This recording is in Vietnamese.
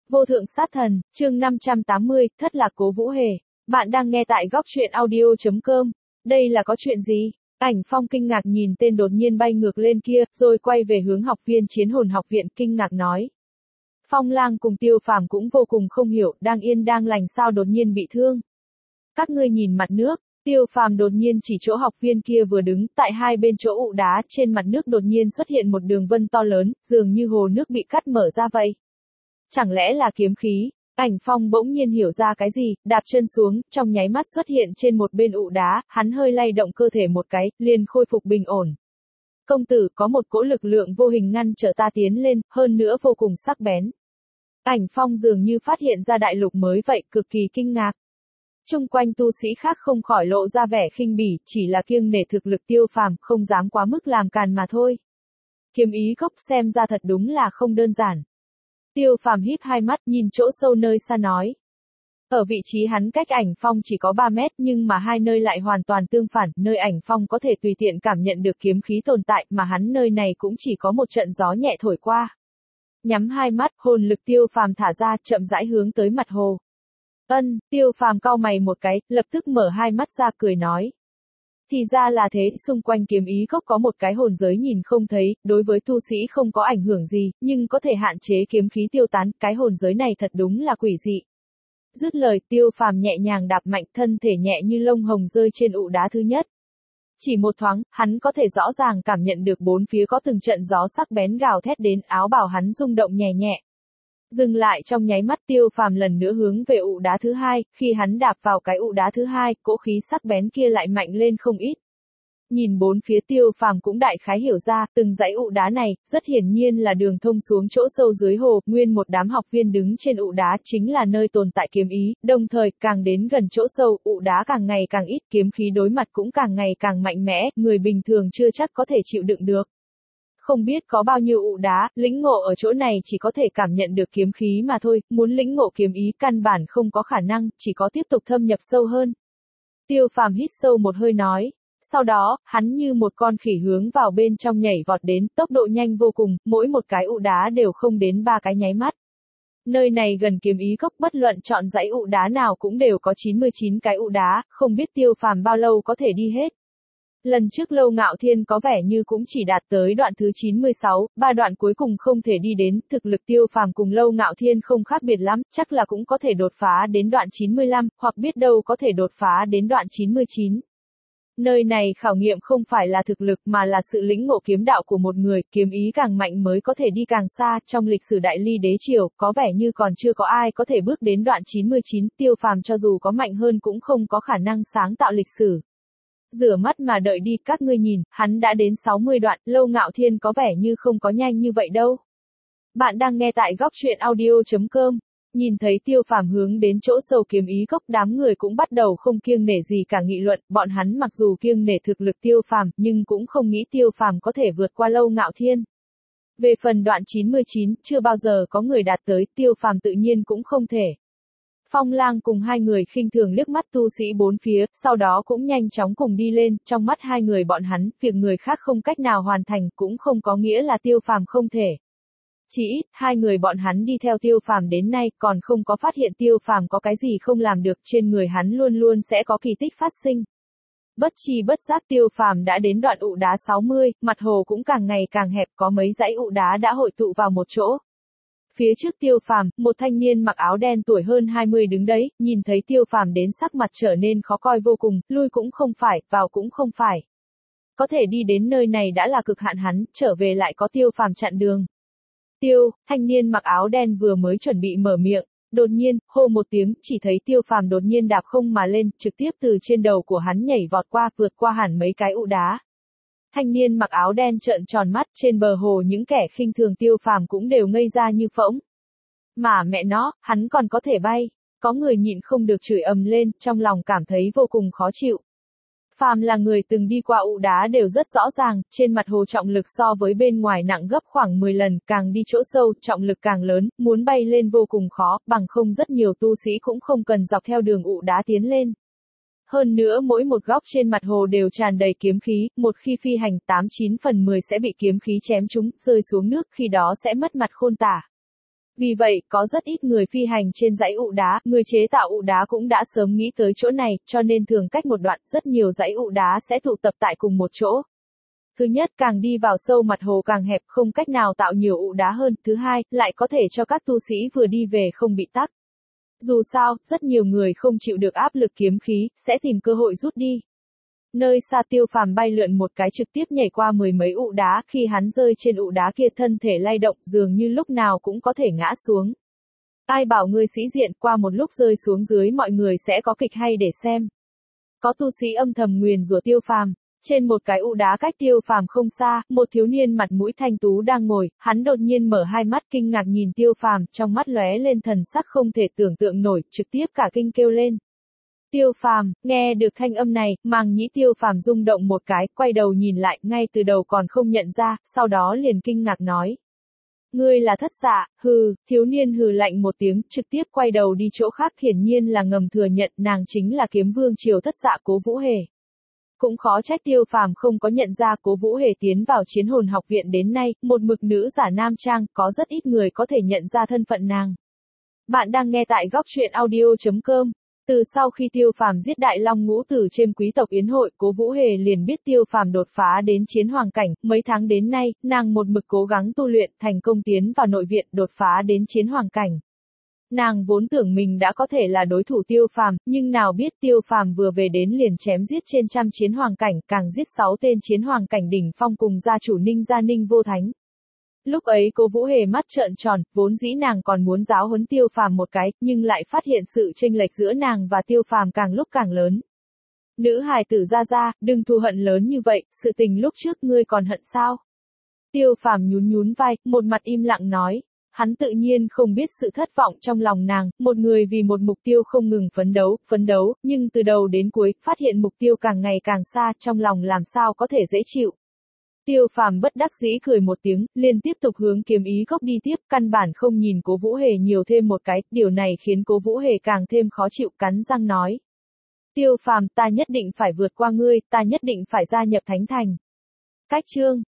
Vô thượng sát thần, chương 580, thất lạc Cố Vũ Hề. Bạn đang nghe tại góc truyện audio.com. Đây là có chuyện gì? Ảnh Phong kinh ngạc nhìn tên đột nhiên bay ngược lên kia, rồi quay về hướng học viên Chiến Hồn học viện kinh ngạc nói. Phong Lang cùng Tiêu Phàm cũng vô cùng không hiểu, đang yên đang lành sao đột nhiên bị thương. Các ngươi nhìn mặt nước. Tiêu Phàm đột nhiên chỉ chỗ học viên kia vừa đứng, tại hai bên chỗ ụ đá, trên mặt nước đột nhiên xuất hiện một đường vân to lớn, dường như hồ nước bị cắt mở ra vậy. Chẳng lẽ là kiếm khí? Ảnh Phong bỗng nhiên hiểu ra cái gì, đạp chân xuống, trong nháy mắt xuất hiện trên một bên ụ đá, hắn hơi lay động cơ thể một cái, liền khôi phục bình ổn. Công tử, có một cỗ lực lượng vô hình ngăn trở ta tiến lên, hơn nữa vô cùng sắc bén. Ảnh Phong dường như phát hiện ra đại lục mới vậy, cực kỳ kinh ngạc. Chung quanh tu sĩ khác không khỏi lộ ra vẻ khinh bỉ, chỉ là kiêng nể thực lực Tiêu Phàm, không dám quá mức làm càn mà thôi. Kiếm ý cốc xem ra thật đúng là không đơn giản. Tiêu Phàm híp hai mắt, nhìn chỗ sâu nơi xa nói. Ở vị trí hắn cách Ảnh Phong chỉ có 3 mét, nhưng mà hai nơi lại hoàn toàn tương phản, nơi Ảnh Phong có thể tùy tiện cảm nhận được kiếm khí tồn tại, mà hắn nơi này cũng chỉ có một trận gió nhẹ thổi qua. Nhắm hai mắt, hồn lực Tiêu Phàm thả ra, chậm rãi hướng tới mặt hồ. Tiêu Phàm cau mày một cái, lập tức mở hai mắt ra cười nói. Thì ra là thế, xung quanh kiếm ý cốc có một cái hồn giới nhìn không thấy, đối với tu sĩ không có ảnh hưởng gì, nhưng có thể hạn chế kiếm khí tiêu tán, cái hồn giới này thật đúng là quỷ dị. Dứt lời, Tiêu Phàm nhẹ nhàng đạp mạnh, thân thể nhẹ như lông hồng rơi trên ụ đá thứ nhất. Chỉ một thoáng, hắn có thể rõ ràng cảm nhận được bốn phía có từng trận gió sắc bén gào thét đến, áo bào hắn rung động nhẹ nhẹ. Dừng lại trong nháy mắt, Tiêu Phàm lần nữa hướng về ụ đá thứ hai, khi hắn đạp vào cái ụ đá thứ hai, cỗ khí sắc bén kia lại mạnh lên không ít. Nhìn bốn phía, Tiêu Phàm cũng đại khái hiểu ra, từng dãy ụ đá này, rất hiển nhiên là đường thông xuống chỗ sâu dưới hồ, nguyên một đám học viên đứng trên ụ đá chính là nơi tồn tại kiếm ý, đồng thời, càng đến gần chỗ sâu, ụ đá càng ngày càng ít, kiếm khí đối mặt cũng càng ngày càng mạnh mẽ, người bình thường chưa chắc có thể chịu đựng được. Không biết có bao nhiêu ụ đá, lĩnh ngộ ở chỗ này chỉ có thể cảm nhận được kiếm khí mà thôi, muốn lĩnh ngộ kiếm ý căn bản không có khả năng, chỉ có tiếp tục thâm nhập sâu hơn. Tiêu Phàm hít sâu một hơi nói. Sau đó, hắn như một con khỉ hướng vào bên trong nhảy vọt đến, tốc độ nhanh vô cùng, mỗi một cái ụ đá đều không đến 3 cái nháy mắt. Nơi này gần kiếm ý cốc, bất luận chọn dãy ụ đá nào cũng đều có 99 cái ụ đá, không biết Tiêu Phàm bao lâu có thể đi hết. Lần trước Lâu Ngạo Thiên có vẻ như cũng chỉ đạt tới đoạn thứ 96, 3 đoạn cuối cùng không thể đi đến, thực lực Tiêu Phàm cùng Lâu Ngạo Thiên không khác biệt lắm, chắc là cũng có thể đột phá đến đoạn 95, hoặc biết đâu có thể đột phá đến đoạn 99. Nơi này khảo nghiệm không phải là thực lực mà là sự lĩnh ngộ kiếm đạo của một người, kiếm ý càng mạnh mới có thể đi càng xa, trong lịch sử Đại Ly đế triều, có vẻ như còn chưa có ai có thể bước đến đoạn 99, Tiêu Phàm cho dù có mạnh hơn cũng không có khả năng sáng tạo lịch sử. Rửa mắt mà đợi đi, các ngươi nhìn, hắn đã đến 60 đoạn, Lâu Ngạo Thiên có vẻ như không có nhanh như vậy đâu. Bạn đang nghe tại góc truyện audio.com. Nhìn thấy Tiêu Phàm hướng đến chỗ sâu kiếm ý cốc, đám người cũng bắt đầu không kiêng nể gì cả nghị luận, bọn hắn mặc dù kiêng nể thực lực Tiêu Phàm, nhưng cũng không nghĩ Tiêu Phàm có thể vượt qua Lâu Ngạo Thiên. Về phần đoạn 99, chưa bao giờ có người đạt tới, Tiêu Phàm tự nhiên cũng không thể. Phong Lang cùng hai người khinh thường liếc mắt tu sĩ bốn phía, sau đó cũng nhanh chóng cùng đi lên, trong mắt hai người bọn hắn, việc người khác không cách nào hoàn thành cũng không có nghĩa là Tiêu Phàm không thể. Chỉ ít, hai người bọn hắn đi theo Tiêu Phàm đến nay, còn không có phát hiện Tiêu Phàm có cái gì không làm được, trên người hắn luôn luôn sẽ có kỳ tích phát sinh. Bất chi bất giác Tiêu Phàm đã đến đoạn ụ đá 60, mặt hồ cũng càng ngày càng hẹp, có mấy dãy ụ đá đã hội tụ vào một chỗ. Phía trước Tiêu Phàm, một thanh niên mặc áo đen tuổi hơn 20 đứng đấy, nhìn thấy Tiêu Phàm đến sắc mặt trở nên khó coi vô cùng, lui cũng không phải, vào cũng không phải. Có thể đi đến nơi này đã là cực hạn hắn, trở về lại có Tiêu Phàm chặn đường. Thanh niên mặc áo đen vừa mới chuẩn bị mở miệng, đột nhiên, hô một tiếng, chỉ thấy Tiêu Phàm đột nhiên đạp không mà lên, trực tiếp từ trên đầu của hắn nhảy vọt qua, vượt qua hẳn mấy cái ụ đá. Thanh niên mặc áo đen trợn tròn mắt, trên bờ hồ những kẻ khinh thường Tiêu Phàm cũng đều ngây ra như phỗng. Mà mẹ nó, hắn còn có thể bay. Có người nhịn không được chửi ầm lên, trong lòng cảm thấy vô cùng khó chịu. Phàm là người từng đi qua ụ đá đều rất rõ ràng, trên mặt hồ trọng lực so với bên ngoài nặng gấp khoảng 10 lần, càng đi chỗ sâu, trọng lực càng lớn, muốn bay lên vô cùng khó, bằng không rất nhiều tu sĩ cũng không cần dọc theo đường ụ đá tiến lên. Hơn nữa mỗi một góc trên mặt hồ đều tràn đầy kiếm khí, một khi phi hành 89 phần 10 sẽ bị kiếm khí chém trúng, rơi xuống nước, khi đó sẽ mất mặt khôn tả. Vì vậy, có rất ít người phi hành trên dãy ụ đá, người chế tạo ụ đá cũng đã sớm nghĩ tới chỗ này, cho nên thường cách một đoạn, rất nhiều dãy ụ đá sẽ tụ tập tại cùng một chỗ. Thứ nhất, càng đi vào sâu mặt hồ càng hẹp, không cách nào tạo nhiều ụ đá hơn. Thứ hai, lại có thể cho các tu sĩ vừa đi về không bị tắc. Dù sao, rất nhiều người không chịu được áp lực kiếm khí, sẽ tìm cơ hội rút đi. Nơi xa Tiêu Phàm bay lượn một cái trực tiếp nhảy qua mười mấy ụ đá, khi hắn rơi trên ụ đá kia thân thể lay động, dường như lúc nào cũng có thể ngã xuống. Ai bảo ngươi sĩ diện, qua một lúc rơi xuống dưới mọi người sẽ có kịch hay để xem. Có tu sĩ âm thầm nguyền rủa Tiêu Phàm. Trên một cái ụ đá cách Tiêu Phàm không xa, một thiếu niên mặt mũi thanh tú đang ngồi, hắn đột nhiên mở hai mắt kinh ngạc nhìn Tiêu Phàm, trong mắt lóe lên thần sắc không thể tưởng tượng nổi, trực tiếp cả kinh kêu lên. Tiêu Phàm, nghe được thanh âm này, màng nhĩ Tiêu Phàm rung động một cái, quay đầu nhìn lại, ngay từ đầu còn không nhận ra, sau đó liền kinh ngạc nói. Ngươi là Thất Dạ, hừ, thiếu niên hừ lạnh một tiếng, trực tiếp quay đầu đi chỗ khác, hiển nhiên là ngầm thừa nhận nàng chính là kiếm vương triều Thất Dạ Cố Vũ Hề. Cũng khó trách Tiêu Phàm không có nhận ra Cố Vũ Hề tiến vào Chiến Hồn học viện đến nay, một mực nữ giả nam trang, có rất ít người có thể nhận ra thân phận nàng. Bạn đang nghe tại góc truyện audio.com. Từ sau khi Tiêu Phàm giết Đại Long Ngũ Tử trên quý tộc yến hội, Cố Vũ Hề liền biết Tiêu Phàm đột phá đến chiến hoàng cảnh, mấy tháng đến nay, nàng một mực cố gắng tu luyện, thành công tiến vào nội viện, đột phá đến chiến hoàng cảnh. Nàng vốn tưởng mình đã có thể là đối thủ Tiêu Phàm, nhưng nào biết Tiêu Phàm vừa về đến liền chém giết trên trăm chiến hoàng cảnh, càng giết 6 tên chiến hoàng cảnh đỉnh phong cùng gia chủ Ninh gia Ninh Vô Thánh. Lúc ấy Cố Vũ Hề mắt trợn tròn, vốn dĩ nàng còn muốn giáo huấn Tiêu Phàm một cái, nhưng lại phát hiện sự chênh lệch giữa nàng và Tiêu Phàm càng lúc càng lớn. Nữ hài tử ra, đừng thù hận lớn như vậy, sự tình lúc trước ngươi còn hận sao? Tiêu Phàm nhún vai, một mặt im lặng nói. Hắn tự nhiên không biết sự thất vọng trong lòng nàng, một người vì một mục tiêu không ngừng phấn đấu, nhưng từ đầu đến cuối, phát hiện mục tiêu càng ngày càng xa, trong lòng làm sao có thể dễ chịu. Tiêu Phàm bất đắc dĩ cười một tiếng, liền tiếp tục hướng kiếm ý gốc đi tiếp, căn bản không nhìn Cố Vũ Hề nhiều thêm một cái, điều này khiến Cố Vũ Hề càng thêm khó chịu, cắn răng nói. Tiêu Phàm, ta nhất định phải vượt qua ngươi, ta nhất định phải gia nhập Thánh Thành. Cách chương